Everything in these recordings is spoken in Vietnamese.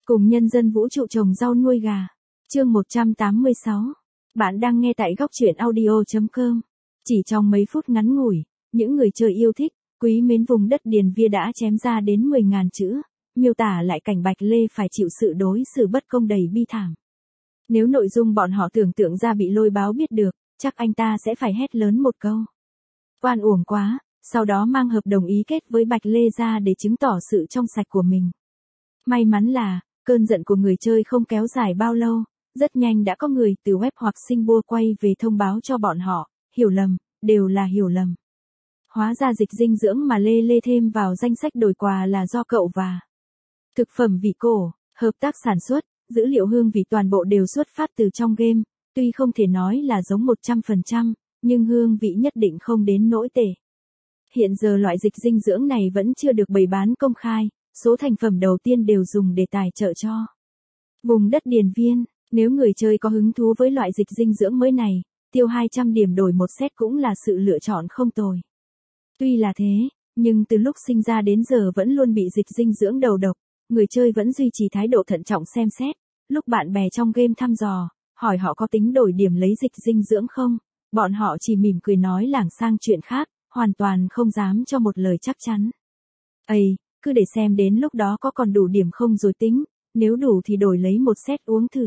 Cùng nhân dân vũ trụ trồng rau nuôi gà. Chương 186. Bạn đang nghe tại góc truyện audio.com. Chỉ trong mấy phút ngắn ngủi, những người chơi yêu thích, quý mến vùng đất Điền Via đã chém ra đến 10.000 chữ, miêu tả lại cảnh Bạch Lê phải chịu sự đối xử bất công đầy bi thảm. Nếu nội dung bọn họ tưởng tượng ra bị Lôi Báo biết được, chắc anh ta sẽ phải hét lớn một câu. Oan uổng quá, sau đó mang hợp đồng ý kết với Bạch Lê ra để chứng tỏ sự trong sạch của mình. May mắn là, cơn giận của người chơi không kéo dài bao lâu, rất nhanh đã có người từ web hoặc Singapore quay về thông báo cho bọn họ, hiểu lầm, đều là hiểu lầm. Hóa ra dịch dinh dưỡng mà Lê thêm vào danh sách đổi quà là do cậu và thực phẩm vị cổ, hợp tác sản xuất, dữ liệu hương vị toàn bộ đều xuất phát từ trong game, tuy không thể nói là giống 100%, nhưng hương vị nhất định không đến nỗi tệ. Hiện giờ loại dịch dinh dưỡng này vẫn chưa được bày bán công khai, số thành phẩm đầu tiên đều dùng để tài trợ cho vùng đất Điền Viên. Nếu người chơi có hứng thú với loại dịch dinh dưỡng mới này, tiêu 200 điểm đổi một set cũng là sự lựa chọn không tồi. Tuy là thế, nhưng từ lúc sinh ra đến giờ vẫn luôn bị dịch dinh dưỡng đầu độc, người chơi vẫn duy trì thái độ thận trọng xem xét. Lúc bạn bè trong game thăm dò, hỏi họ có tính đổi điểm lấy dịch dinh dưỡng không, bọn họ chỉ mỉm cười nói lảng sang chuyện khác, hoàn toàn không dám cho một lời chắc chắn. Ây, cứ để xem đến lúc đó có còn đủ điểm không rồi tính, nếu đủ thì đổi lấy một set uống thử.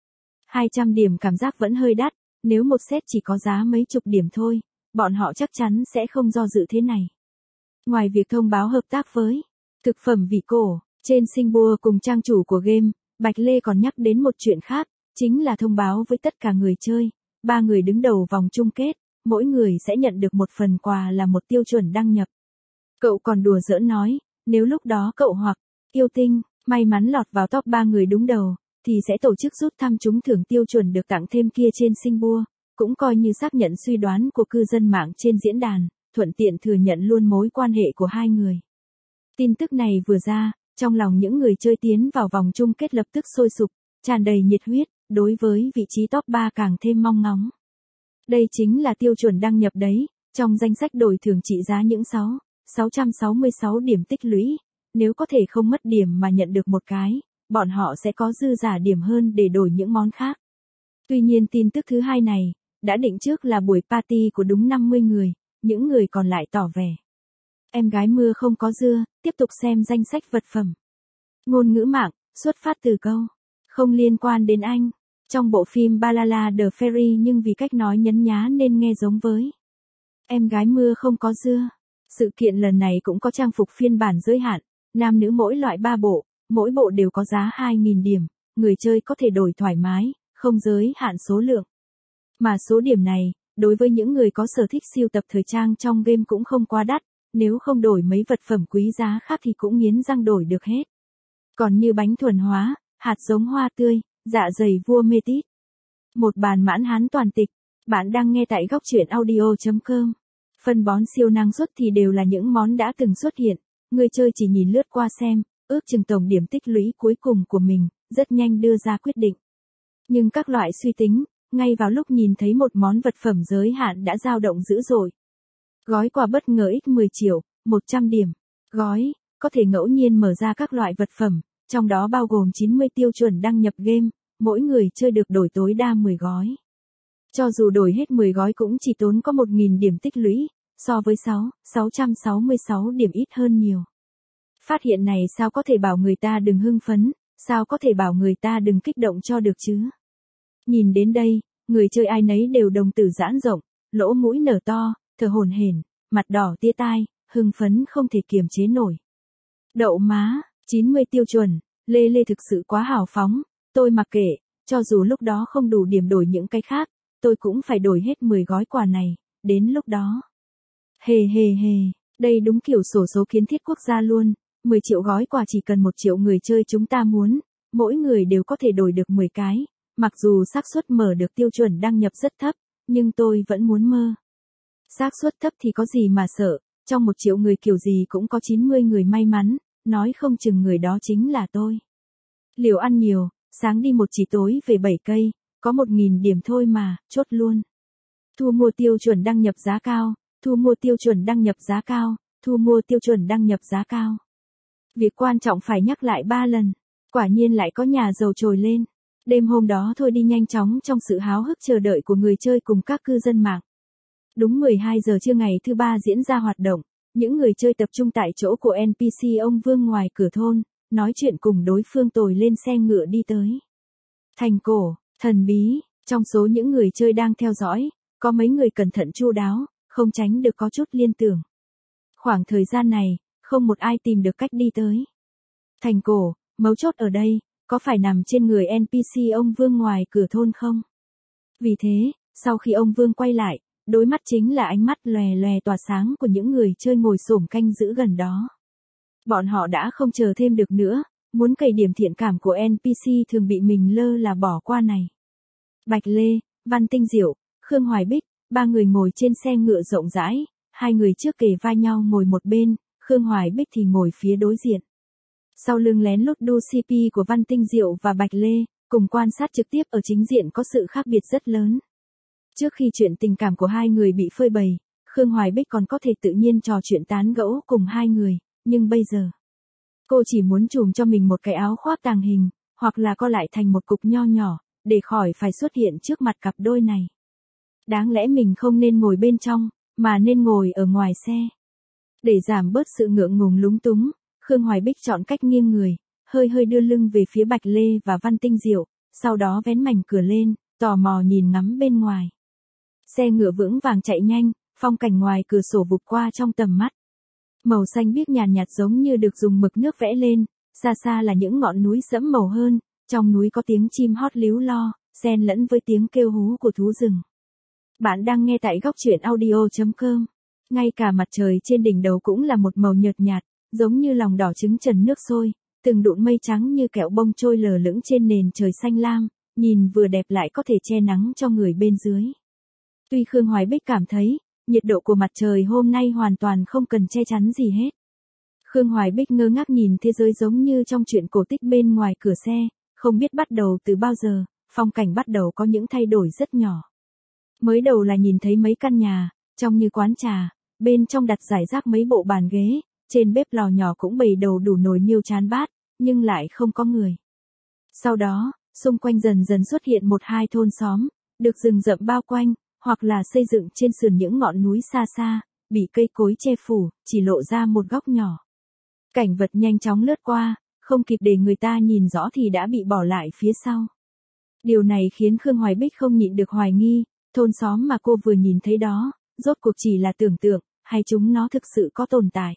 200 điểm cảm giác vẫn hơi đắt, nếu một set chỉ có giá mấy chục điểm thôi, bọn họ chắc chắn sẽ không do dự thế này. Ngoài việc thông báo hợp tác với thực phẩm vị cổ, trên Singapore cùng trang chủ của game, Bạch Lê còn nhắc đến một chuyện khác, chính là thông báo với tất cả người chơi, 3 người đứng đầu vòng chung kết, mỗi người sẽ nhận được một phần quà là một tiêu chuẩn đăng nhập. Cậu còn đùa giỡn nói, nếu lúc đó cậu hoặc yêu tinh may mắn lọt vào top 3 người đứng đầu, thì sẽ tổ chức rút thăm trúng thưởng tiêu chuẩn được tặng thêm kia trên Singapore, cũng coi như xác nhận suy đoán của cư dân mạng trên diễn đàn, thuận tiện thừa nhận luôn mối quan hệ của hai người. Tin tức này vừa ra, trong lòng những người chơi tiến vào vòng chung kết lập tức sôi sục, tràn đầy nhiệt huyết, đối với vị trí top 3 càng thêm mong ngóng. Đây chính là tiêu chuẩn đăng nhập đấy, trong danh sách đổi thưởng trị giá những 666 điểm tích lũy, nếu có thể không mất điểm mà nhận được một cái, bọn họ sẽ có dư giả điểm hơn để đổi những món khác. Tuy nhiên tin tức thứ hai này, đã định trước là buổi party của đúng 50 người, những người còn lại tỏ vẻ. Em gái mưa không có dưa, tiếp tục xem danh sách vật phẩm. Ngôn ngữ mạng, xuất phát từ câu, không liên quan đến anh. Trong bộ phim Balala The Fairy nhưng vì cách nói nhấn nhá nên nghe giống với em gái mưa không có dưa. Sự kiện lần này cũng có trang phục phiên bản giới hạn, nam nữ mỗi loại 3 bộ, mỗi bộ đều có giá 2.000 điểm, người chơi có thể đổi thoải mái, không giới hạn số lượng. Mà số điểm này, đối với những người có sở thích sưu tập thời trang trong game cũng không quá đắt, nếu không đổi mấy vật phẩm quý giá khác thì cũng nghiến răng đổi được hết. Còn như bánh thuần hóa, hạt giống hoa tươi, dạ dày vua mê tít. Một bàn mãn hán toàn tịch, bạn đang nghe tại góc truyện audio.com. Phân bón siêu năng suất thì đều là những món đã từng xuất hiện, người chơi chỉ nhìn lướt qua xem, ước chừng tổng điểm tích lũy cuối cùng của mình, rất nhanh đưa ra quyết định. Nhưng các loại suy tính, ngay vào lúc nhìn thấy một món vật phẩm giới hạn đã dao động dữ dội. Gói quà bất ngờ x 10 triệu, 100 điểm. Gói, có thể ngẫu nhiên mở ra các loại vật phẩm, trong đó bao gồm 90 tiêu chuẩn đăng nhập game, mỗi người chơi được đổi tối đa 10 gói. Cho dù đổi hết 10 gói cũng chỉ tốn có 1.000 điểm tích lũy, so với 666 điểm ít hơn nhiều. Phát hiện này sao có thể bảo người ta đừng hưng phấn, sao có thể bảo người ta đừng kích động cho được chứ. Nhìn đến đây, người chơi ai nấy đều đồng tử giãn rộng, lỗ mũi nở to, thở hổn hển, mặt đỏ tia tai, hưng phấn không thể kiềm chế nổi. Đậu má, 90 tiêu chuẩn, Lê thực sự quá hào phóng, tôi mặc kệ, cho dù lúc đó không đủ điểm đổi những cái khác, tôi cũng phải đổi hết 10 gói quà này, đến lúc đó. Hề, đây đúng kiểu xổ số kiến thiết quốc gia luôn, 10 triệu gói quà chỉ cần 1 triệu người chơi chúng ta muốn, mỗi người đều có thể đổi được 10 cái, mặc dù xác suất mở được tiêu chuẩn đăng nhập rất thấp, nhưng tôi vẫn muốn mơ. Xác suất thấp thì có gì mà sợ, trong 1 triệu người kiểu gì cũng có 90 người may mắn, nói không chừng người đó chính là tôi. Liều ăn nhiều, sáng đi một chỉ tối về 7 cây, có 1.000 điểm thôi mà, chốt luôn. Thu mua tiêu chuẩn đăng nhập giá cao, thu mua tiêu chuẩn đăng nhập giá cao, thu mua tiêu chuẩn đăng nhập giá cao. Việc quan trọng phải nhắc lại 3 lần. Quả nhiên lại có nhà giàu trồi lên. Đêm hôm đó thôi đi nhanh chóng trong sự háo hức chờ đợi của người chơi cùng các cư dân mạng. Đúng 12 giờ trưa ngày thứ ba diễn ra hoạt động, những người chơi tập trung tại chỗ của NPC ông Vương ngoài cửa thôn, nói chuyện cùng đối phương tồi lên xe ngựa đi tới. Thành cổ, thần bí, trong số những người chơi đang theo dõi, có mấy người cẩn thận chu đáo, không tránh được có chút liên tưởng. Khoảng thời gian này, không một ai tìm được cách đi tới. Thành cổ, mấu chốt ở đây, có phải nằm trên người NPC ông Vương ngoài cửa thôn không? Vì thế, sau khi ông Vương quay lại, đối mắt chính là ánh mắt lòe lòe tỏa sáng của những người chơi ngồi xổm canh giữ gần đó. Bọn họ đã không chờ thêm được nữa, muốn cày điểm thiện cảm của NPC thường bị mình lơ là bỏ qua này. Bạch Lê, Văn Tinh Diệu, Khương Hoài Bích, ba người ngồi trên xe ngựa rộng rãi, hai người trước kề vai nhau ngồi một bên, Khương Hoài Bích thì ngồi phía đối diện. Sau lưng lén lút đu CP của Văn Tinh Diệu và Bạch Lê, cùng quan sát trực tiếp ở chính diện có sự khác biệt rất lớn. Trước khi chuyện tình cảm của hai người bị phơi bày, Khương Hoài Bích còn có thể tự nhiên trò chuyện tán gẫu cùng hai người, nhưng bây giờ, cô chỉ muốn chùm cho mình một cái áo khoác tàng hình, hoặc là co lại thành một cục nho nhỏ, để khỏi phải xuất hiện trước mặt cặp đôi này. Đáng lẽ mình không nên ngồi bên trong, mà nên ngồi ở ngoài xe. Để giảm bớt sự ngượng ngùng lúng túng, Khương Hoài Bích chọn cách nghiêng người, hơi hơi đưa lưng về phía Bạch Lê và Văn Tinh Diệu, sau đó vén mảnh cửa lên, tò mò nhìn ngắm bên ngoài. Xe ngựa vững vàng chạy nhanh, phong cảnh ngoài cửa sổ vụt qua trong tầm mắt. Màu xanh biếc nhàn nhạt giống như được dùng mực nước vẽ lên, xa xa là những ngọn núi sẫm màu hơn, trong núi có tiếng chim hót líu lo, xen lẫn với tiếng kêu hú của thú rừng. Bạn đang nghe tại góc truyện audio.com. Ngay cả mặt trời trên đỉnh đầu cũng là một màu nhợt nhạt, giống như lòng đỏ trứng trần nước sôi, từng đụn mây trắng như kẹo bông trôi lờ lững trên nền trời xanh lam, nhìn vừa đẹp lại có thể che nắng cho người bên dưới. Tuy Khương Hoài Bích cảm thấy, nhiệt độ của mặt trời hôm nay hoàn toàn không cần che chắn gì hết. Khương Hoài Bích ngơ ngác nhìn thế giới giống như trong truyện cổ tích bên ngoài cửa xe, không biết bắt đầu từ bao giờ, phong cảnh bắt đầu có những thay đổi rất nhỏ. Mới đầu là nhìn thấy mấy căn nhà, trông như quán trà, bên trong đặt rải rác mấy bộ bàn ghế, trên bếp lò nhỏ cũng bày đầu đủ nồi niêu chán bát, nhưng lại không có người. Sau đó, xung quanh dần dần xuất hiện một hai thôn xóm, được rừng rậm bao quanh, hoặc là xây dựng trên sườn những ngọn núi xa xa, bị cây cối che phủ, chỉ lộ ra một góc nhỏ. Cảnh vật nhanh chóng lướt qua, không kịp để người ta nhìn rõ thì đã bị bỏ lại phía sau. Điều này khiến Khương Hoài Bích không nhịn được hoài nghi, thôn xóm mà cô vừa nhìn thấy đó, rốt cuộc chỉ là tưởng tượng, hay chúng nó thực sự có tồn tại.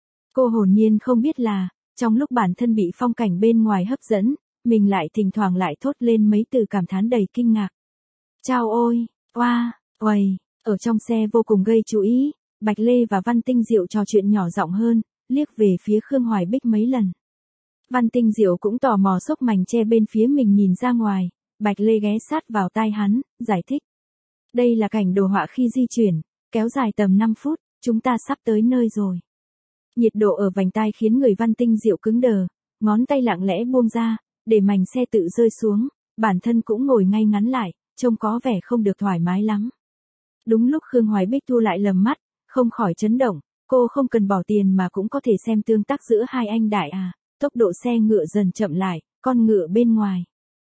Cô hồn nhiên không biết là, trong lúc bản thân bị phong cảnh bên ngoài hấp dẫn, mình lại thỉnh thoảng lại thốt lên mấy từ cảm thán đầy kinh ngạc. Chao ôi, oa, uầy, ở trong xe vô cùng gây chú ý, Bạch Lê và Văn Tinh Diệu trò chuyện nhỏ giọng hơn, liếc về phía Khương Hoài Bích mấy lần. Văn Tinh Diệu cũng tò mò xốc mảnh che bên phía mình nhìn ra ngoài, Bạch Lê ghé sát vào tai hắn, giải thích. Đây là cảnh đồ họa khi di chuyển, kéo dài tầm 5 phút, chúng ta sắp tới nơi rồi. Nhiệt độ ở vành tai khiến người Văn Tinh Diệu cứng đờ, ngón tay lặng lẽ buông ra, để mảnh xe tự rơi xuống, bản thân cũng ngồi ngay ngắn lại, trông có vẻ không được thoải mái lắm. Đúng lúc Khương Hoài Bích thu lại lầm mắt, không khỏi chấn động, cô không cần bỏ tiền mà cũng có thể xem tương tác giữa hai anh đại à, tốc độ xe ngựa dần chậm lại, con ngựa bên ngoài.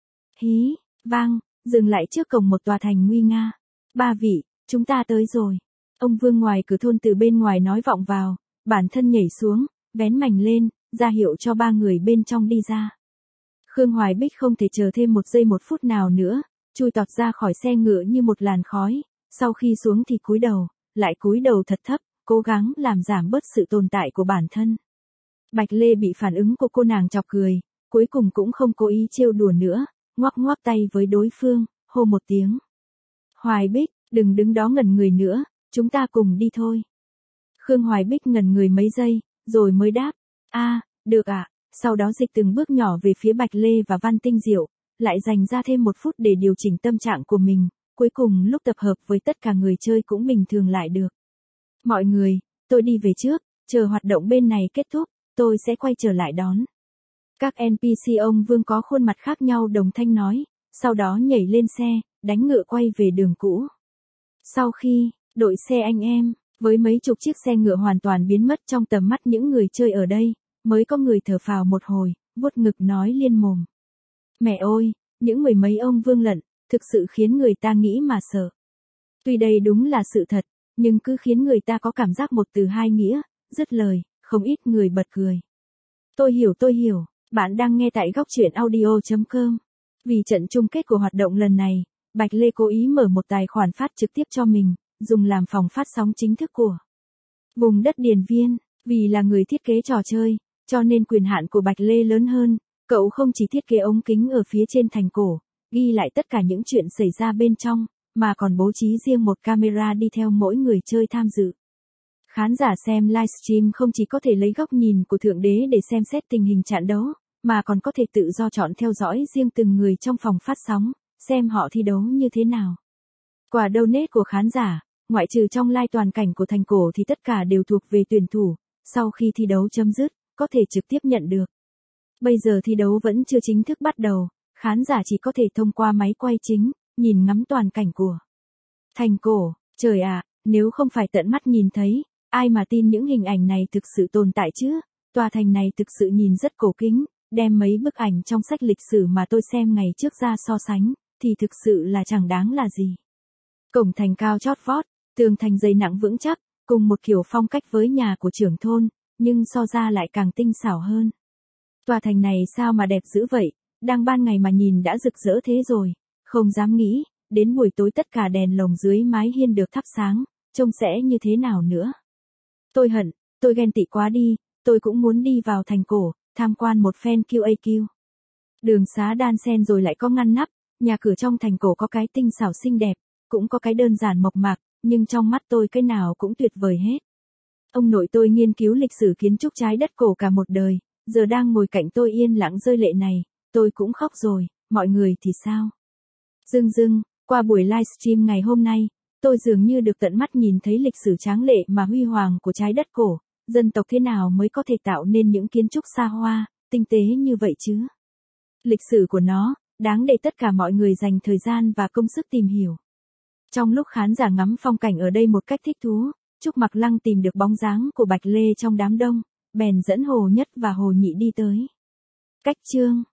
Hí, vang, dừng lại trước cổng một tòa thành nguy nga. Ba vị, chúng ta tới rồi. Ông Vương ngoài cửa thôn từ bên ngoài nói vọng vào, bản thân nhảy xuống, vén mảnh lên, ra hiệu cho ba người bên trong đi ra. Khương Hoài Bích không thể chờ thêm một giây một phút nào nữa, chui tọt ra khỏi xe ngựa như một làn khói, sau khi xuống thì cúi đầu, lại cúi đầu thật thấp, cố gắng làm giảm bớt sự tồn tại của bản thân. Bạch Lê bị phản ứng của cô nàng chọc cười, cuối cùng cũng không cố ý trêu đùa nữa, ngoắc ngoắc tay với đối phương, hô một tiếng. Hoài Bích, đừng đứng đó ngẩn người nữa, chúng ta cùng đi thôi. Khương Hoài Bích ngẩn người mấy giây, rồi mới đáp, được ạ, sau đó dịch từng bước nhỏ về phía Bạch Lê và Văn Tinh Diệu, lại dành ra thêm 1 phút để điều chỉnh tâm trạng của mình, cuối cùng lúc tập hợp với tất cả người chơi cũng bình thường lại được. Mọi người, tôi đi về trước, chờ hoạt động bên này kết thúc, tôi sẽ quay trở lại đón. Các NPC ông Vương có khuôn mặt khác nhau đồng thanh nói, sau đó nhảy lên xe, đánh ngựa quay về đường cũ. Sau khi, đội xe anh em, với mấy chục chiếc xe ngựa hoàn toàn biến mất trong tầm mắt những người chơi ở đây, mới có người thở phào một hồi, vuốt ngực nói liên mồm. Mẹ ơi, những mười mấy ông vương lận, thực sự khiến người ta nghĩ mà sợ. Tuy đây đúng là sự thật, nhưng cứ khiến người ta có cảm giác một từ hai nghĩa, dứt lời, không ít người bật cười. Tôi hiểu, bạn đang nghe tại góc truyện audio.com. Vì trận chung kết của hoạt động lần này, Bạch Lê cố ý mở một tài khoản phát trực tiếp cho mình, dùng làm phòng phát sóng chính thức của vùng đất Điền Viên. Vì là người thiết kế trò chơi, cho nên quyền hạn của Bạch Lê lớn hơn, cậu không chỉ thiết kế ống kính ở phía trên thành cổ, ghi lại tất cả những chuyện xảy ra bên trong, mà còn bố trí riêng một camera đi theo mỗi người chơi tham dự. Khán giả xem livestream không chỉ có thể lấy góc nhìn của Thượng Đế để xem xét tình hình trận đấu, mà còn có thể tự do chọn theo dõi riêng từng người trong phòng phát sóng, xem họ thi đấu như thế nào. Quả donate của khán giả, ngoại trừ trong live toàn cảnh của thành cổ thì tất cả đều thuộc về tuyển thủ, sau khi thi đấu chấm dứt, có thể trực tiếp nhận được. Bây giờ thi đấu vẫn chưa chính thức bắt đầu, khán giả chỉ có thể thông qua máy quay chính, nhìn ngắm toàn cảnh của thành cổ. Trời ạ, nếu không phải tận mắt nhìn thấy, ai mà tin những hình ảnh này thực sự tồn tại chứ? Tòa thành này thực sự nhìn rất cổ kính, đem mấy bức ảnh trong sách lịch sử mà tôi xem ngày trước ra so sánh, thì thực sự là chẳng đáng là gì. Cổng thành cao chót vót, tường thành dày nặng vững chắc, cùng một kiểu phong cách với nhà của trưởng thôn, nhưng so ra lại càng tinh xảo hơn. Tòa thành này sao mà đẹp dữ vậy, đang ban ngày mà nhìn đã rực rỡ thế rồi, không dám nghĩ, đến buổi tối tất cả đèn lồng dưới mái hiên được thắp sáng, trông sẽ như thế nào nữa. Tôi ghen tị quá đi, tôi cũng muốn đi vào thành cổ, tham quan một phen QAQ. Đường xá đan xen rồi lại có ngăn nắp, nhà cửa trong thành cổ có cái tinh xảo xinh đẹp, cũng có cái đơn giản mộc mạc, nhưng trong mắt tôi cái nào cũng tuyệt vời hết. Ông nội tôi nghiên cứu lịch sử kiến trúc trái đất cổ cả một đời, giờ đang ngồi cạnh tôi yên lặng rơi lệ này, tôi cũng khóc rồi, mọi người thì sao? Qua buổi livestream ngày hôm nay, tôi dường như được tận mắt nhìn thấy lịch sử tráng lệ mà huy hoàng của trái đất cổ, dân tộc thế nào mới có thể tạo nên những kiến trúc xa hoa, tinh tế như vậy chứ? Lịch sử của nó, đáng để tất cả mọi người dành thời gian và công sức tìm hiểu. Trong lúc khán giả ngắm phong cảnh ở đây một cách thích thú, Trúc Mặc Lăng tìm được bóng dáng của Bạch Lê trong đám đông, bèn dẫn Hồ Nhất và Hồ Nhị đi tới. Cách chương